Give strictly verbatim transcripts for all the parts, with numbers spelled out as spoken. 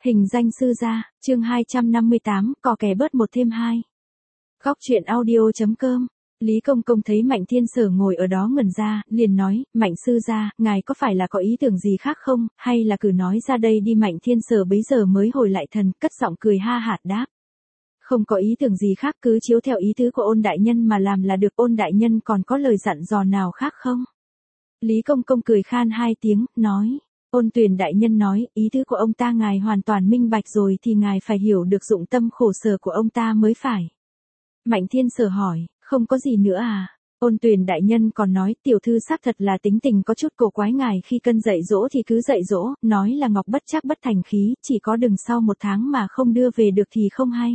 Hình danh sư gia, chương hai trăm năm mươi tám, cò kè bớt một thêm hai. Góc truyện audio.com. Lý Công Công thấy Mạnh Thiên Sở ngồi ở đó ngẩn ra, liền nói, Mạnh sư gia, ngài có phải là có ý tưởng gì khác không, hay là cứ nói ra đây đi. Mạnh Thiên Sở bấy giờ mới hồi lại thần, cất giọng cười ha hả đáp. Không có ý tưởng gì khác, cứ chiếu theo ý tứ của Ôn đại nhân mà làm là được. Ôn đại nhân còn có lời dặn dò nào khác không? Lý Công Công cười khan hai tiếng, nói. Ôn Tuyền đại nhân nói, ý tứ của ông ta ngài hoàn toàn minh bạch rồi thì ngài phải hiểu được dụng tâm khổ sở của ông ta mới phải. Mạnh Thiên Sở hỏi, không có gì nữa à? Ôn Tuyền đại nhân còn nói, tiểu thư xác thật là tính tình có chút cổ quái, ngài khi cân dạy dỗ thì cứ dạy dỗ, nói là ngọc bất trắc bất thành khí, chỉ có đừng sau một tháng mà không đưa về được thì không hay.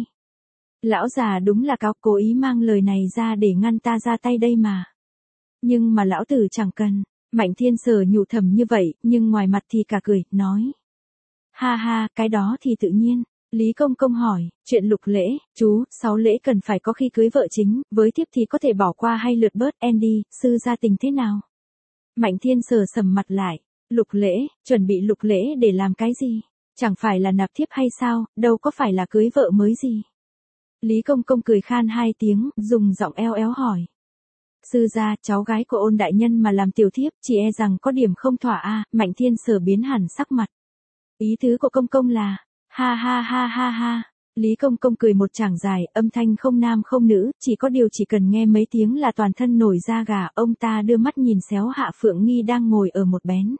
Lão già đúng là cáo, cố ý mang lời này ra để ngăn ta ra tay đây mà. Nhưng mà lão tử chẳng cần. Mạnh Thiên Sở nhủ thầm như vậy, nhưng ngoài mặt thì cả cười, nói. Ha ha, cái đó thì tự nhiên. Lý Công Công hỏi, chuyện lục lễ, chú, sáu lễ cần phải có khi cưới vợ chính, với thiếp thì có thể bỏ qua hay lượt bớt. Andy, sư gia tình thế nào? Mạnh Thiên Sở sầm mặt lại, lục lễ, chuẩn bị lục lễ để làm cái gì? Chẳng phải là nạp thiếp hay sao, đâu có phải là cưới vợ mới gì. Lý Công Công cười khan hai tiếng, dùng giọng eo éo hỏi. Sư gia, cháu gái của Ôn đại nhân mà làm tiểu thiếp, chỉ e rằng có điểm không thỏa a. Mạnh Thiên Sở biến hẳn sắc mặt. Ý tứ của Công Công là, ha ha ha ha ha. Lý Công Công cười một tràng dài, âm thanh không nam không nữ, chỉ có điều chỉ cần nghe mấy tiếng là toàn thân nổi da gà. Ông ta đưa mắt nhìn xéo Hạ Phượng Nghi đang ngồi ở một bén.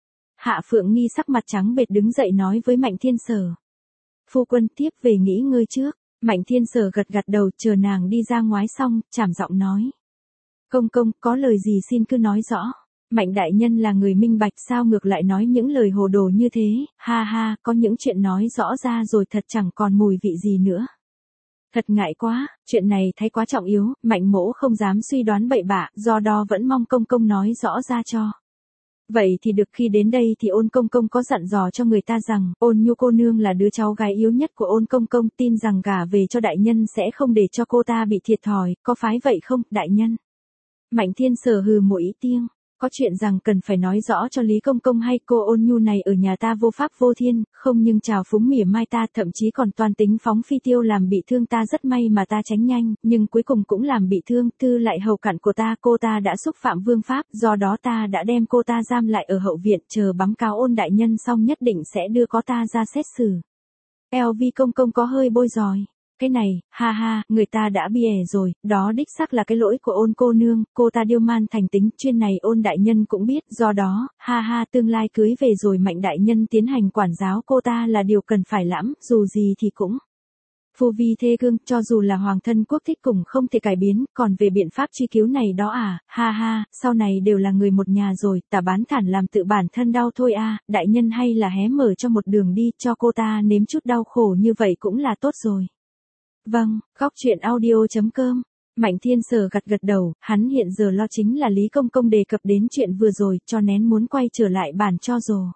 Hạ Phượng Nghi sắc mặt trắng bệch đứng dậy nói với Mạnh Thiên Sở. Phu quân, tiếp về nghỉ ngơi trước. Mạnh Thiên Sở gật gật đầu, chờ nàng đi ra ngoái xong, trảm giọng nói. Công công, có lời gì xin cứ nói rõ. Mạnh đại nhân là người minh bạch, sao ngược lại nói những lời hồ đồ như thế, ha ha, có những chuyện nói rõ ra rồi thật chẳng còn mùi vị gì nữa. Thật ngại quá, chuyện này thấy quá trọng yếu, Mạnh mỗ không dám suy đoán bậy bạ, do đó vẫn mong công công nói rõ ra cho. Vậy thì được, khi đến đây thì Ôn công công có dặn dò cho người ta rằng, Ôn Nhu cô nương là đứa cháu gái yếu nhất của Ôn công công, tin rằng gả về cho đại nhân sẽ không để cho cô ta bị thiệt thòi, có phái vậy không, đại nhân? Mạnh Thiên Sở hừ một ý tiếng, có chuyện rằng cần phải nói rõ cho Lý Công Công hay. Cô Ôn Nhu này ở nhà ta vô pháp vô thiên, không nhưng trào phúng mỉa mai ta, thậm chí còn toàn tính phóng phi tiêu làm bị thương ta. Rất may mà ta tránh nhanh, nhưng cuối cùng cũng làm bị thương. Thư lại hầu cận của ta, cô ta đã xúc phạm vương pháp, do đó ta đã đem cô ta giam lại ở hậu viện, chờ bấm cáo Ôn đại nhân xong nhất định sẽ đưa có ta ra xét xử. Eo Vi Công Công có hơi bôi giỏi. Cái này, ha ha, người ta đã bia rồi, đó đích xác là cái lỗi của Ôn cô nương, cô ta điêu man thành tính, chuyên này Ôn đại nhân cũng biết, do đó, ha ha, tương lai cưới về rồi Mạnh đại nhân tiến hành quản giáo cô ta là điều cần phải lắm, dù gì thì cũng. Phu vi thê gương, cho dù là hoàng thân quốc thích cùng không thể cải biến, còn về biện pháp truy cứu này đó à, ha ha, sau này đều là người một nhà rồi, tả bán thản làm tự bản thân đau thôi a. Đại nhân hay là hé mở cho một đường đi, cho cô ta nếm chút đau khổ như vậy cũng là tốt rồi. Vâng, góc truyện audio.com. Mạnh Thiên Sở gật gật đầu, hắn hiện giờ lo chính là Lý Công Công đề cập đến chuyện vừa rồi, cho nén muốn quay trở lại bản cho rồi.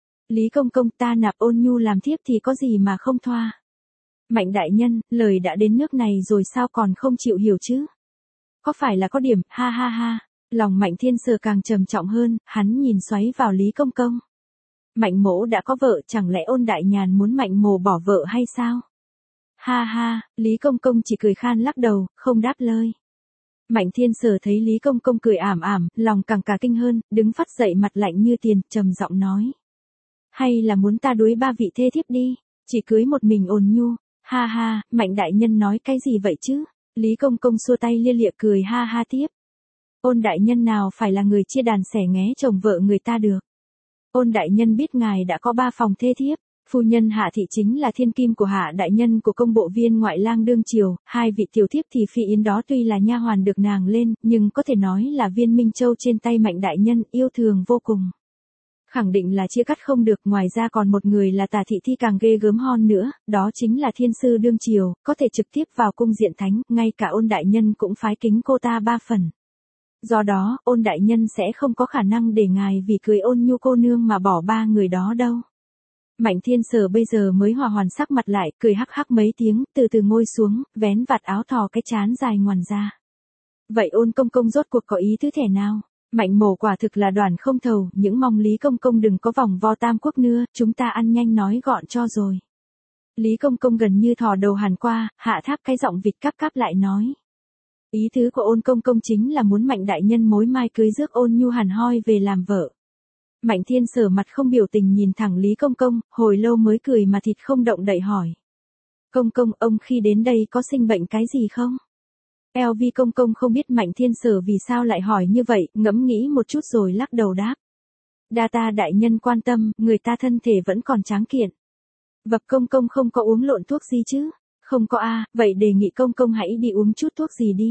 Lý Công Công, ta nạp Ôn Nhu làm thiếp thì có gì mà không thoa. Mạnh đại nhân, lời đã đến nước này rồi sao còn không chịu hiểu chứ? Có phải là có điểm, ha ha ha. Lòng Mạnh Thiên Sở càng trầm trọng hơn, hắn nhìn xoáy vào Lý Công Công. Mạnh mỗ đã có vợ, chẳng lẽ Ôn đại nhàn muốn Mạnh mồ bỏ vợ hay sao? Ha ha, Lý Công Công chỉ cười khan lắc đầu, không đáp lời. Mạnh Thiên Sở thấy Lý Công Công cười ảm ảm, lòng càng cả kinh hơn, đứng phát dậy mặt lạnh như tiền, trầm giọng nói. Hay là muốn ta đuối ba vị thê thiếp đi, chỉ cưới một mình Ôn Nhu, ha ha, Mạnh đại nhân nói cái gì vậy chứ? Lý Công Công xua tay lia lịa cười ha ha tiếp. Ôn đại nhân nào phải là người chia đàn sẻ nghé chồng vợ người ta được. Ôn đại nhân biết ngài đã có ba phòng thê thiếp. Phu nhân Hạ thị chính là thiên kim của Hạ đại nhân của công bộ viên ngoại lang đương triều, hai vị tiểu thiếp thì Phi Yến đó tuy là nha hoàn được nàng lên, nhưng có thể nói là viên Minh Châu trên tay Mạnh đại nhân, yêu thương vô cùng. Khẳng định là chia cắt không được, ngoài ra còn một người là Tả thị thi càng ghê gớm hơn nữa, đó chính là thiên sư đương triều, có thể trực tiếp vào cung diện thánh, ngay cả Ôn đại nhân cũng phái kính cô ta ba phần. Do đó, Ôn đại nhân sẽ không có khả năng để ngài vì cưới Ôn Nhu cô nương mà bỏ ba người đó đâu. Mạnh Thiên Sở bây giờ mới hòa hoàn sắc mặt lại, cười hắc hắc mấy tiếng, từ từ ngồi xuống, vén vạt áo thò cái trán dài ngoằn ra. Vậy Ôn công công rốt cuộc có ý thứ thể nào? Mạnh mổ quả thực là đoàn không thầu, những mong Lý Công Công đừng có vòng vo tam quốc nữa, chúng ta ăn nhanh nói gọn cho rồi. Lý Công Công gần như thò đầu hẳn qua, hạ tháp cái giọng vịt cáp cáp lại nói. Ý tứ của Ôn Công Công chính là muốn Mạnh đại nhân mối mai cưới rước Ôn Nhu hẳn hoi về làm vợ. Mạnh Thiên Sở mặt không biểu tình nhìn thẳng Lý Công Công, hồi lâu mới cười mà thịt không động đậy hỏi. Công Công, ông khi đến đây có sinh bệnh cái gì không? eo vê Công Công không biết Mạnh Thiên Sở vì sao lại hỏi như vậy, ngẫm nghĩ một chút rồi lắc đầu đáp. Đa ta đại nhân quan tâm, người ta thân thể vẫn còn tráng kiện. Vập Công Công không có uống lộn thuốc gì chứ? Không có a, à, vậy đề nghị Công Công hãy đi uống chút thuốc gì đi.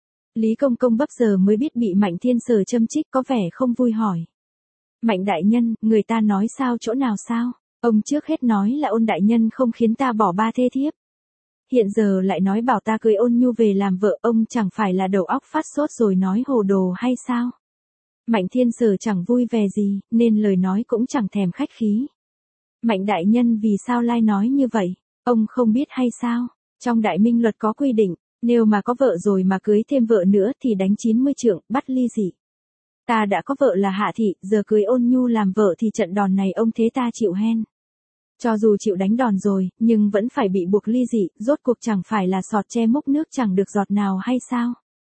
Lý Công Công bấp giờ mới biết bị Mạnh Thiên Sở châm chích có vẻ không vui hỏi. Mạnh đại nhân, người ta nói sao chỗ nào sao? Ông trước hết nói là Ôn đại nhân không khiến ta bỏ ba thê thiếp. Hiện giờ lại nói bảo ta cưới Ôn Nhu về làm vợ, ông chẳng phải là đầu óc phát sốt rồi nói hồ đồ hay sao? Mạnh Thiên Sở chẳng vui vẻ gì, nên lời nói cũng chẳng thèm khách khí. Mạnh đại nhân vì sao lai nói như vậy? Ông không biết hay sao? Trong Đại Minh luật có quy định, nếu mà có vợ rồi mà cưới thêm vợ nữa thì đánh chín mươi trượng, bắt ly dị. Ta đã có vợ là Hạ Thị, giờ cưới Ôn Nhu làm vợ thì trận đòn này ông thế ta chịu hen. Cho dù chịu đánh đòn rồi, nhưng vẫn phải bị buộc ly dị, rốt cuộc chẳng phải là sọt che múc nước chẳng được giọt nào hay sao?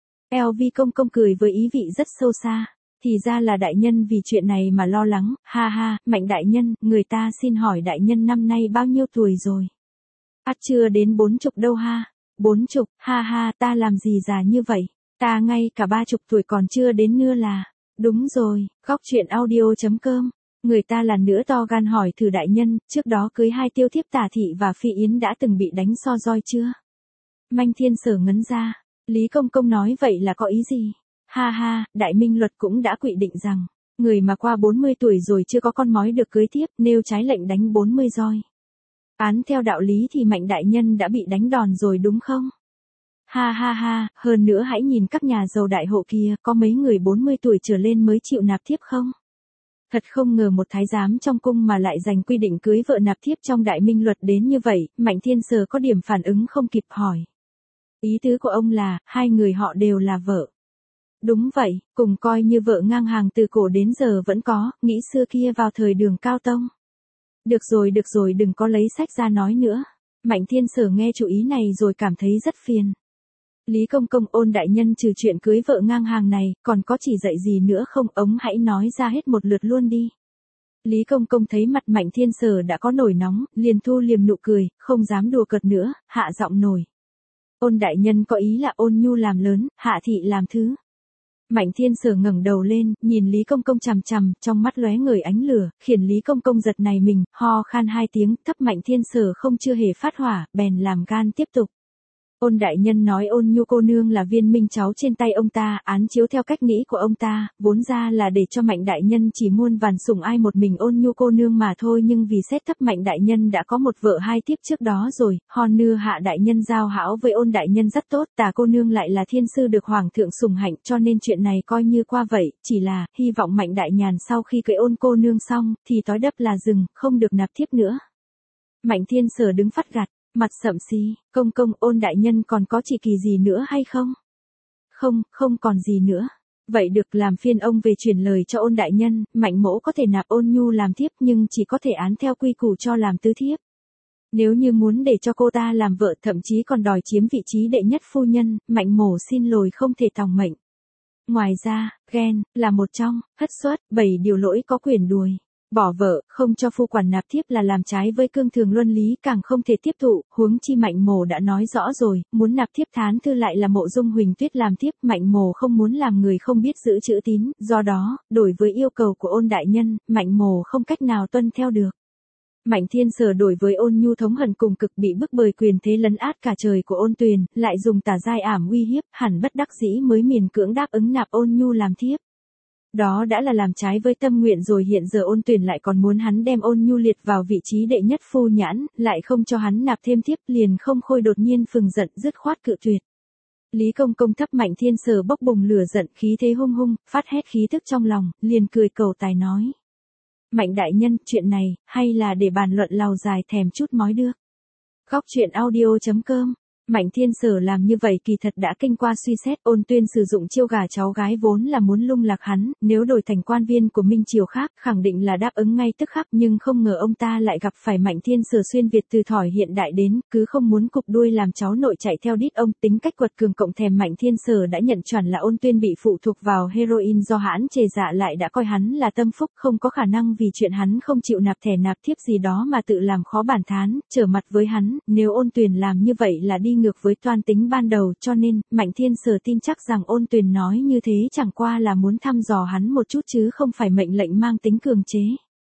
eo vê Công Công cười với ý vị rất sâu xa. Thì ra là đại nhân vì chuyện này mà lo lắng, ha ha, Mạnh đại nhân, người ta xin hỏi đại nhân năm nay bao nhiêu tuổi rồi? Ắt chưa đến bốn chục đâu ha, bốn chục, ha ha, ta làm gì già như vậy, ta ngay cả ba chục tuổi còn chưa đến nữa là, đúng rồi, góc truyện audio.com, người ta lần nữa to gan hỏi thử đại nhân, trước đó cưới hai tiêu thiếp Tả Thị và Phi Yến đã từng bị đánh so roi chưa? Mạnh Thiên Sở ngấn ra, Lý Công Công nói vậy là có ý gì? Ha ha, Đại Minh luật cũng đã quy định rằng, người mà qua bốn mươi tuổi rồi chưa có con mói được cưới tiếp, nêu trái lệnh đánh bốn mươi roi. Án theo đạo lý thì Mạnh đại nhân đã bị đánh đòn rồi đúng không? Ha ha ha, hơn nữa hãy nhìn các nhà giàu đại hộ kia, có mấy người bốn mươi tuổi trở lên mới chịu nạp thiếp không? Thật không ngờ một thái giám trong cung mà lại giành quy định cưới vợ nạp thiếp trong Đại Minh luật đến như vậy, Mạnh Thiên Sở có điểm phản ứng không kịp hỏi. Ý tứ của ông là, hai người họ đều là vợ. Đúng vậy, cùng coi như vợ ngang hàng từ cổ đến giờ vẫn có, nghĩ xưa kia vào thời Đường Cao Tông. Được rồi được rồi đừng có lấy sách ra nói nữa. Mạnh Thiên Sở nghe chủ ý này rồi cảm thấy rất phiền. Lý Công Công, Ôn đại nhân trừ chuyện cưới vợ ngang hàng này, còn có chỉ dạy gì nữa không, ông hãy nói ra hết một lượt luôn đi. Lý Công Công thấy mặt Mạnh Thiên Sở đã có nổi nóng, liền thu liềm nụ cười, không dám đùa cợt nữa, hạ giọng nổi. Ôn đại nhân có ý là Ôn Nhu làm lớn, Hạ Thị làm thứ. Mạnh Thiên Sở ngẩng đầu lên, nhìn Lý Công Công chằm chằm, trong mắt lóe ngời ánh lửa, khiến Lý Công Công giật nảy mình, ho khan hai tiếng, thấp Mạnh Thiên Sở không chưa hề phát hỏa, bèn làm gan tiếp tục. Ôn đại nhân nói Ôn Nhu cô nương là viên minh cháu trên tay ông ta, án chiếu theo cách nghĩ của ông ta, vốn ra là để cho Mạnh đại nhân chỉ muôn vàn sủng ai một mình Ôn Nhu cô nương mà thôi, nhưng vì xét thấp Mạnh đại nhân đã có một vợ hai tiếp trước đó rồi, hòn nưa Hạ đại nhân giao hảo với Ôn đại nhân rất tốt, Tả cô nương lại là thiên sư được hoàng thượng sủng hạnh, cho nên chuyện này coi như qua vậy, chỉ là hy vọng Mạnh đại nhàn sau khi cưới Ôn cô nương xong thì tói đắp là rừng, không được nạp thiếp nữa. Mạnh Thiên Sở đứng phát gặt, mặt sậm xí, Công Công, Ôn đại nhân còn có chỉ kỳ gì nữa hay không? Không, không còn gì nữa. Vậy được, làm phiên ông về truyền lời cho Ôn đại nhân, Mạnh mỗ có thể nạp Ôn Nhu làm thiếp nhưng chỉ có thể án theo quy củ cho làm tứ thiếp. Nếu như muốn để cho cô ta làm vợ, thậm chí còn đòi chiếm vị trí đệ nhất phu nhân, Mạnh mỗ xin lỗi không thể tòng mệnh. Ngoài ra, ghen là một trong hất xuất bảy điều lỗi có quyền đuổi. Bỏ vợ, không cho phu quản nạp thiếp là làm trái với cương thường luân lý, càng không thể tiếp thụ, huống chi Mạnh mỗ đã nói rõ rồi, muốn nạp thiếp Thán Thư lại là Mộ Dung Huỳnh Tuyết làm thiếp, Mạnh mỗ không muốn làm người không biết giữ chữ tín, do đó, đổi với yêu cầu của Ôn đại nhân, Mạnh mỗ không cách nào tuân theo được. Mạnh Thiên Sở đổi với Ôn Nhu thống hận cùng cực, bị bức bởi quyền thế lấn át cả trời của Ôn Tuyền, lại dùng tà giai ảm uy hiếp, hẳn bất đắc dĩ mới miền cưỡng đáp ứng nạp Ôn Nhu làm thiếp. Đó đã là làm trái với tâm nguyện rồi, hiện giờ Ôn Tuyền lại còn muốn hắn đem Ôn Nhu liệt vào vị trí đệ nhất phu nhãn, lại không cho hắn nạp thêm thiếp, liền không khôi đột nhiên phừng giận dứt khoát cự tuyệt. Lý Công Công thấp Mạnh Thiên Sở bốc bùng lửa giận, khí thế hung hung, phát hét khí tức trong lòng, liền cười cầu tài nói. Mạnh đại nhân, chuyện này, hay là để bàn luận lào dài thèm chút mói được. Góc truyện audio.com Mạnh Thiên Sở làm như vậy kỳ thật đã kinh qua suy xét, Ôn Tuyên sử dụng chiêu gà cháu gái vốn là muốn lung lạc hắn, nếu đổi thành quan viên của Minh Triều khác, khẳng định là đáp ứng ngay tức khắc, nhưng không ngờ ông ta lại gặp phải Mạnh Thiên Sở xuyên Việt từ thỏi hiện đại đến, cứ không muốn cụp đuôi làm cháu nội chạy theo đít ông, tính cách quật cường cộng thèm Mạnh Thiên Sở đã nhận chuẩn là Ôn Tuyên bị phụ thuộc vào heroin do hãn chề dạ lại đã coi hắn là tâm phúc, không có khả năng vì chuyện hắn không chịu nạp thẻ nạp thiếp gì đó mà tự làm khó bản thán, trở mặt với hắn, nếu Ôn Tuyền làm như vậy là đi ngược với toan tính ban đầu, cho nên, Mạnh Thiên Sở tin chắc rằng Ôn Tuyền nói như thế chẳng qua là muốn thăm dò hắn một chút chứ không phải mệnh lệnh mang tính cường chế.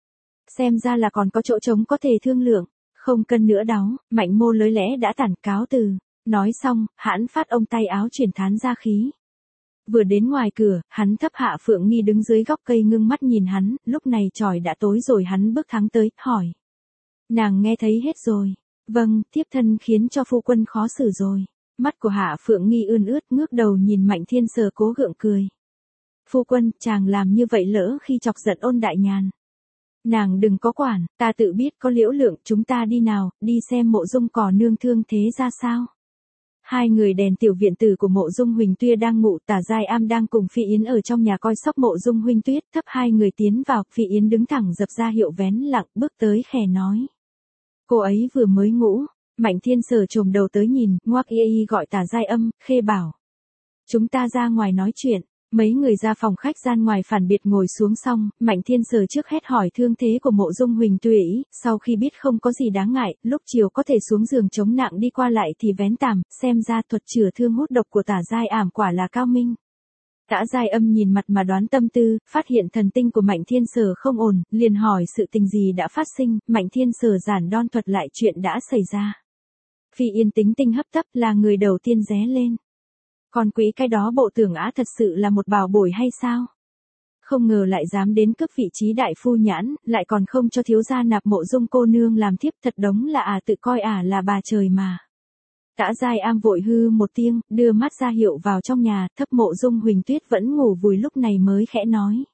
Xem ra là còn có chỗ trống có thể thương lượng, không cần nữa đáo, Mạnh Mô lới lẽ đã tản cáo từ. Nói xong, hãn phát ông tay áo chuyển thán ra khí. Vừa đến ngoài cửa, hắn thấp hạ Phượng Nghi đứng dưới góc cây ngưng mắt nhìn hắn, lúc này trời đã tối rồi hắn bước thắng tới, hỏi. Nàng nghe thấy hết rồi. Vâng, tiếp thân khiến cho phu quân khó xử rồi. Mắt của Hạ Phượng Nghi ươn ướt ngước đầu nhìn Mạnh Thiên Sở cố gượng cười. Phu quân, chàng làm như vậy lỡ khi chọc giận Ôn Đại Nhàn. Nàng đừng có quản, ta tự biết có liễu lượng, chúng ta đi nào, đi xem Mộ Dung Cỏ nương thương thế ra sao. Hai người đèn tiểu viện tử của Mộ Dung Huỳnh Tuyết đang ngủ, Tả Giai Am đang cùng Phi Yến ở trong nhà coi sóc Mộ Dung Huỳnh Tuyết, thấp hai người tiến vào, Phi Yến đứng thẳng dập ra hiệu vén lặng, bước tới khẽ nói. Cô ấy vừa mới ngủ. Mạnh Thiên Sở chồm đầu tới nhìn, ngoác y y gọi Tả Giai Âm, khê bảo. Chúng ta ra ngoài nói chuyện. Mấy người ra phòng khách gian ngoài phản biệt ngồi xuống xong, Mạnh Thiên Sở trước hết hỏi thương thế của Mộ Dung Huỳnh Tuyết, sau khi biết không có gì đáng ngại, lúc chiều có thể xuống giường chống nặng đi qua lại thì vén tằm, xem ra thuật chữa thương hút độc của Tả Giai Ảm quả là cao minh. Tả Giai Âm nhìn mặt mà đoán tâm tư, phát hiện thần tinh của Mạnh Thiên Sở không ổn, liền hỏi sự tình gì đã phát sinh, Mạnh Thiên Sở giản đoan thuật lại chuyện đã xảy ra. Phi Yên tính tinh hấp tấp là người đầu tiên ré lên. Còn quỷ cái đó bộ tưởng á thật sự là một bảo bối hay sao? Không ngờ lại dám đến cướp vị trí đại phu nhãn, lại còn không cho thiếu gia nạp Mộ Dung cô nương làm thiếp, thật đống là à tự coi ả à là bà trời mà. Tả Giai Am vội hư một tiếng, đưa mắt ra hiệu vào trong nhà, thấp Mộ Dung Huỳnh Tuyết vẫn ngủ vùi lúc này mới khẽ nói.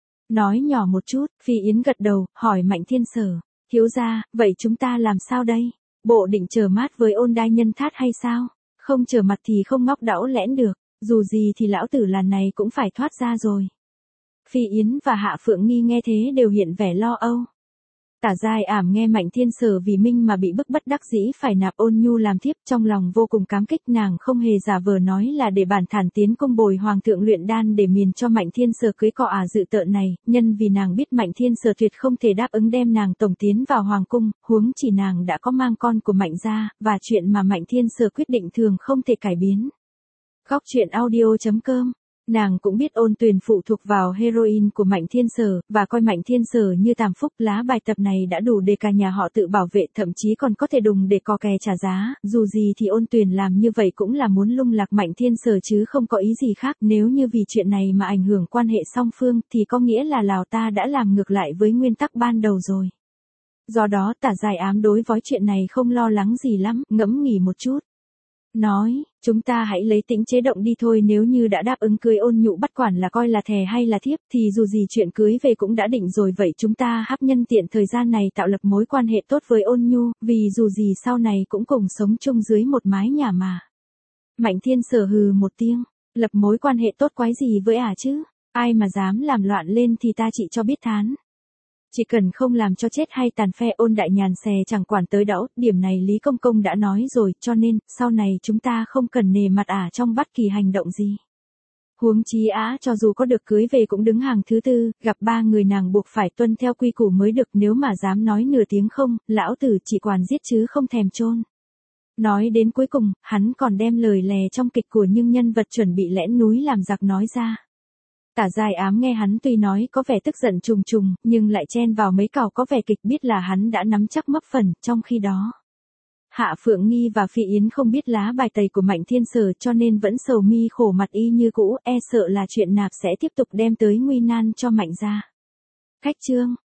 Nói nhỏ một chút, Phi Yến gật đầu, hỏi Mạnh Thiên Sở, thiếu gia, vậy chúng ta làm sao đây? Bộ định chờ mát với Ôn Đai Nhân Thát hay sao? Không trở mặt thì không ngóc đẽo lẽn được, dù gì thì lão tử lần này cũng phải thoát ra rồi. Phi Yến và Hạ Phượng Nghi nghe thế đều hiện vẻ lo âu. Tả Giai Ảm nghe Mạnh Thiên Sở vì Minh mà bị bức bất đắc dĩ phải nạp Ôn Nhu làm thiếp, trong lòng vô cùng cảm kích, nàng không hề giả vờ nói là để bản thản tiến công bồi hoàng thượng luyện đan để miền cho Mạnh Thiên Sở cưới cọ ả dự tợn này, nhân vì nàng biết Mạnh Thiên Sở tuyệt không thể đáp ứng đem nàng tổng tiến vào hoàng cung, huống chỉ nàng đã có mang con của Mạnh gia, và chuyện mà Mạnh Thiên Sở quyết định thường không thể cải biến. Góc truyện audio chấm com. Nàng cũng biết Ôn Tuyền phụ thuộc vào heroin của Mạnh Thiên Sở, và coi Mạnh Thiên Sở như tam phúc, lá bài tập này đã đủ để cả nhà họ tự bảo vệ, thậm chí còn có thể đùng để cò kè trả giá, dù gì thì Ôn Tuyền làm như vậy cũng là muốn lung lạc Mạnh Thiên Sở chứ không có ý gì khác, nếu như vì chuyện này mà ảnh hưởng quan hệ song phương, thì có nghĩa là Lào ta đã làm ngược lại với nguyên tắc ban đầu rồi. Do đó Tả Giai Ám đối với chuyện này không lo lắng gì lắm, ngẫm nghĩ một chút. Nói, chúng ta hãy lấy tĩnh chế động đi thôi, nếu như đã đáp ứng cưới Ôn Nhụ bắt quản là coi là thề hay là thiếp, thì dù gì chuyện cưới về cũng đã định rồi, vậy chúng ta hắp nhân tiện thời gian này tạo lập mối quan hệ tốt với Ôn Nhu, vì dù gì sau này cũng cùng sống chung dưới một mái nhà mà. Mạnh Thiên Sở hừ một tiếng, lập mối quan hệ tốt quái gì với ả à chứ, ai mà dám làm loạn lên thì ta chỉ cho biết thán. Chỉ cần không làm cho chết hay tàn phe Ôn Đại Nhàn xè chẳng quản tới đẫu, điểm này Lý Công Công đã nói rồi, cho nên, sau này chúng ta không cần nề mặt ả trong bất kỳ hành động gì. Huống chí á cho dù có được cưới về cũng đứng hàng thứ tư, gặp ba người nàng buộc phải tuân theo quy củ mới được, nếu mà dám nói nửa tiếng không, lão tử chỉ quản giết chứ không thèm chôn. Nói đến cuối cùng, hắn còn đem lời lè trong kịch của những nhân vật chuẩn bị lẽn núi làm giặc nói ra. Tả Giai Ám nghe hắn tuy nói có vẻ tức giận trùng trùng, nhưng lại chen vào mấy cào có vẻ kịch, biết là hắn đã nắm chắc mấp phần, trong khi đó. Hạ Phượng Nghi và Phi Yến không biết lá bài tẩy của Mạnh Thiên Sở cho nên vẫn sầu mi khổ mặt y như cũ, e sợ là chuyện nạp sẽ tiếp tục đem tới nguy nan cho Mạnh gia. Khách chương.